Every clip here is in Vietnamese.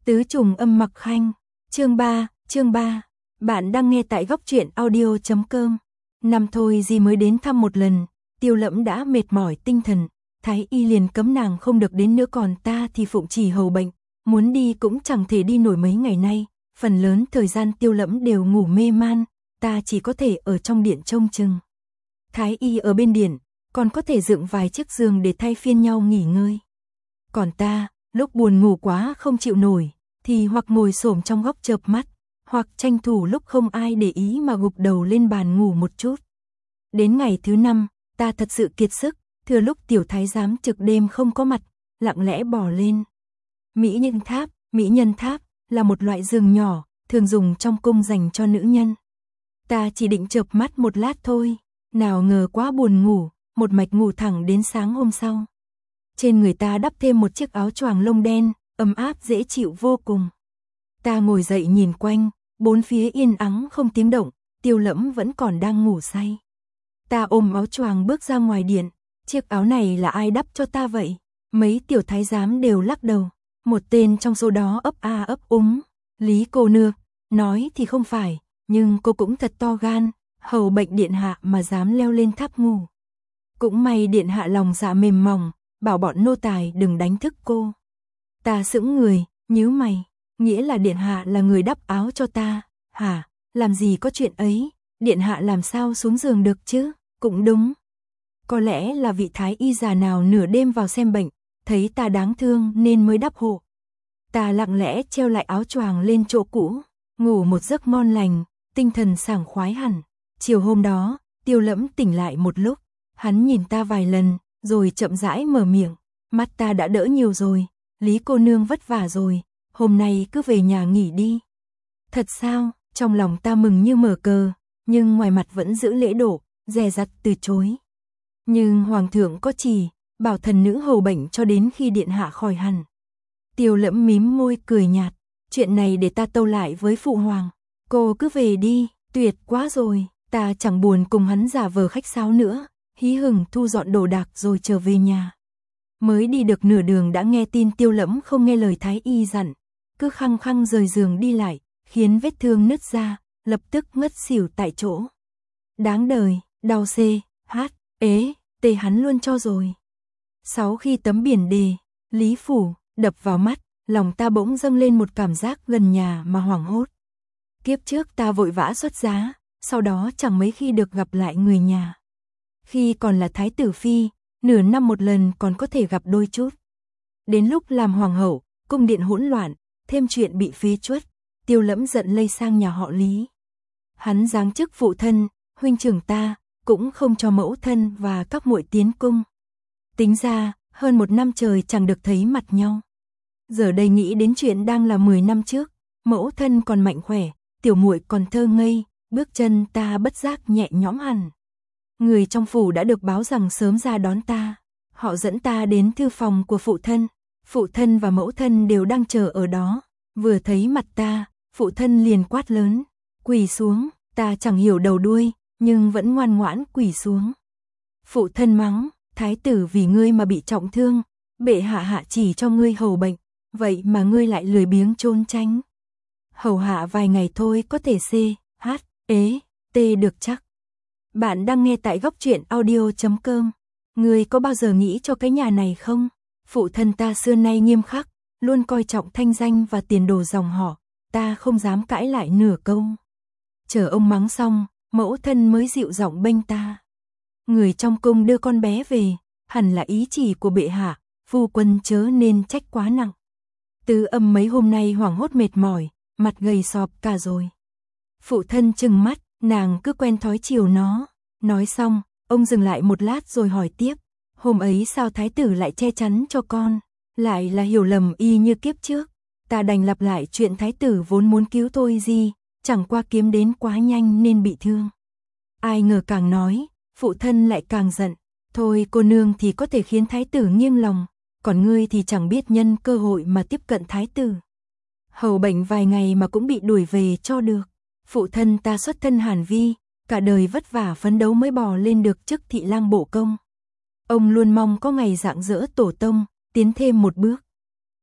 Tứ trùng âm mặc khanh, chương 3, bạn đang nghe tại góc truyện audio.com. Năm thôi gì mới đến thăm một lần, Tiêu Lẫm đã mệt mỏi tinh thần, thái y liền cấm nàng không được đến nữa, còn ta thì phụng chỉ hầu bệnh, muốn đi cũng chẳng thể đi nổi mấy ngày nay, phần lớn thời gian Tiêu Lẫm đều ngủ mê man, ta chỉ có thể ở trong điện trông chừng. Thái y ở bên điện, còn có thể dựng vài chiếc giường để thay phiên nhau nghỉ ngơi. Còn ta, lúc buồn ngủ quá không chịu nổi, thì hoặc ngồi xổm trong góc chợp mắt, hoặc tranh thủ lúc không ai để ý mà gục đầu lên bàn ngủ một chút. Đến ngày thứ 5, ta thật sự kiệt sức, thừa lúc tiểu thái giám trực đêm không có mặt, lặng lẽ bò lên. Mỹ nhân tháp là một loại giường nhỏ, thường dùng trong cung dành cho nữ nhân. Ta chỉ định chợp mắt một lát thôi, nào ngờ quá buồn ngủ, một mạch ngủ thẳng đến sáng hôm sau. Trên người ta đắp thêm một chiếc áo choàng lông đen, ấm áp dễ chịu vô cùng. Ta ngồi dậy nhìn quanh, bốn phía yên ắng không tiếng động, Tiêu Lẫm vẫn còn đang ngủ say. Ta ôm áo choàng bước ra ngoài điện, chiếc áo này là ai đắp cho ta vậy? Mấy tiểu thái giám đều lắc đầu, một tên trong số đó ấp a ấp úng. Lý cô nương, nói thì không phải, nhưng cô cũng thật to gan, hầu bệnh điện hạ mà dám leo lên tháp ngủ. Cũng may điện hạ lòng dạ mềm mỏng, bảo bọn nô tài đừng đánh thức cô. Ta sững người, nhíu mày, nghĩa là điện hạ là người đắp áo cho ta, hả? Làm gì có chuyện ấy, điện hạ làm sao xuống giường được chứ? Cũng đúng. Có lẽ là vị thái y già nào nửa đêm vào xem bệnh, thấy ta đáng thương nên mới đắp hộ. Ta lặng lẽ treo lại áo choàng lên chỗ cũ, ngủ một giấc ngon lành, tinh thần sảng khoái hẳn. Chiều hôm đó, Tiêu Lẫm tỉnh lại một lúc, hắn nhìn ta vài lần, rồi chậm rãi mở miệng, mắt ta đã đỡ nhiều rồi, Lý cô nương vất vả rồi, hôm nay cứ về nhà nghỉ đi. Thật sao? Trong lòng ta mừng như mở cờ, nhưng ngoài mặt vẫn giữ lễ độ, dè dặt từ chối. Nhưng hoàng thượng có chỉ, bảo thần nữ hầu bệnh cho đến khi điện hạ khỏi hẳn. Tiêu Lẫm mím môi cười nhạt, chuyện này để ta tâu lại với phụ hoàng, cô cứ về đi, tuyệt quá rồi. Ta chẳng buồn cùng hắn giả vờ khách sáo nữa, hí hửng thu dọn đồ đạc rồi trở về nhà. Mới đi được nửa đường đã nghe tin Tiêu Lẫm không nghe lời thái y dặn, cứ khăng khăng rời giường đi lại, khiến vết thương nứt ra, lập tức ngất xỉu tại chỗ. Đáng đời, đau tê hắn luôn cho rồi. Sau khi tấm biển đề, Lý phủ, đập vào mắt, lòng ta bỗng dâng lên một cảm giác gần nhà mà hoảng hốt. Kiếp trước ta vội vã xuất giá, sau đó chẳng mấy khi được gặp lại người nhà. Khi còn là thái tử phi, nửa năm một lần còn có thể gặp đôi chút. Đến lúc làm hoàng hậu, cung điện hỗn loạn, thêm chuyện bị phế truất, Tiêu Lẫm giận lây sang nhà họ Lý. Hắn giáng chức phụ thân, huynh trưởng ta, cũng không cho mẫu thân và các muội tiến cung. Tính ra, hơn 1 năm trời chẳng được thấy mặt nhau. Giờ đây nghĩ đến chuyện đang là 10 năm trước, mẫu thân còn mạnh khỏe, tiểu muội còn thơ ngây, bước chân ta bất giác nhẹ nhõm hẳn. Người trong phủ đã được báo rằng sớm ra đón ta. Họ dẫn ta đến thư phòng của phụ thân và mẫu thân đều đang chờ ở đó. Vừa thấy mặt ta, phụ thân liền quát lớn, quỳ xuống. Ta chẳng hiểu đầu đuôi, nhưng vẫn ngoan ngoãn quỳ xuống. Phụ thân mắng, thái tử vì ngươi mà bị trọng thương, bệ hạ hạ chỉ cho ngươi hầu bệnh, vậy mà ngươi lại lười biếng trốn tránh. Hầu hạ vài ngày thôi có thể được chắc. Bạn đang nghe tại góc truyện audio.com. Ngươi có bao giờ nghĩ cho cái nhà này không? Phụ thân ta xưa nay nghiêm khắc, luôn coi trọng thanh danh và tiền đồ dòng họ, ta không dám cãi lại nửa câu. Chờ ông mắng xong, mẫu thân mới dịu giọng bênh ta. Người trong cung đưa con bé về, hẳn là ý chỉ của bệ hạ, phu quân chớ nên trách quá nặng. Tứ Âm mấy hôm nay hoảng hốt mệt mỏi, mặt gầy sọp cả rồi. Phụ thân trừng mắt, nàng cứ quen thói chiều nó. Nói xong, ông dừng lại một lát rồi hỏi tiếp, hôm ấy sao thái tử lại che chắn cho con? Lại là hiểu lầm y như kiếp trước. Ta đành lặp lại chuyện thái tử vốn muốn cứu tôi gì, chẳng qua kiếm đến quá nhanh nên bị thương. Ai ngờ càng nói, phụ thân lại càng giận. Thôi cô nương thì có thể khiến thái tử nghiêng lòng, còn ngươi thì chẳng biết nhân cơ hội mà tiếp cận thái tử. Hầu bệnh vài ngày mà cũng bị đuổi về cho được. Phụ thân ta xuất thân Hàn Vi, cả đời vất vả phấn đấu mới bò lên được chức thị lang bộ công. Ông luôn mong có ngày rạng rỡ tổ tông, tiến thêm một bước.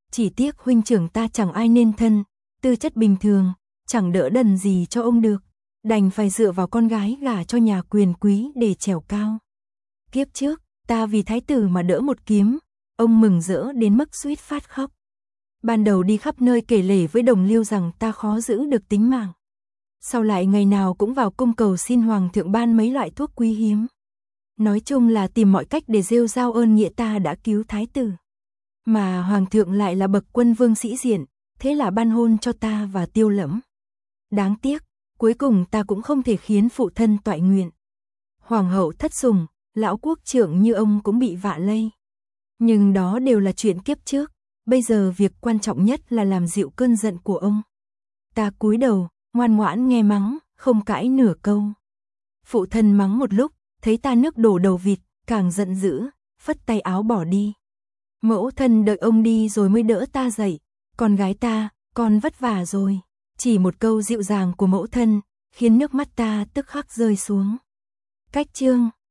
chỉ tiếc huynh trưởng ta chẳng ai nên thân, tư chất bình thường, chẳng đỡ đần gì cho ông được, đành phải dựa vào con gái gả cho nhà quyền quý để trèo cao. Kiếp trước, ta vì thái tử mà đỡ một kiếm, ông mừng rỡ đến mức suýt phát khóc. Ban đầu đi khắp nơi kể lể với đồng liêu rằng ta khó giữ được tính mạng. Sau lại ngày nào cũng vào cung cầu xin hoàng thượng ban mấy loại thuốc quý hiếm. Nói chung là tìm mọi cách để rêu rao ơn nghĩa ta đã cứu thái tử. Mà hoàng thượng lại là bậc quân vương sĩ diện, thế là ban hôn cho ta và Tiêu Lẫm. Đáng tiếc, cuối cùng ta cũng không thể khiến phụ thân toại nguyện. Hoàng hậu thất sủng, lão quốc trưởng như ông cũng bị vạ lây. Nhưng đó đều là chuyện kiếp trước, bây giờ việc quan trọng nhất là làm dịu cơn giận của ông. Ta cúi đầu, ngoan ngoãn nghe mắng, không cãi nửa câu. Phụ thân mắng một lúc, thấy ta nước đổ đầu vịt, càng giận dữ, phất tay áo bỏ đi. Mẫu thân đợi ông đi rồi mới đỡ ta dậy, con gái ta, con vất vả rồi. Chỉ một câu dịu dàng của mẫu thân, khiến nước mắt ta tức khắc rơi xuống. Cách chương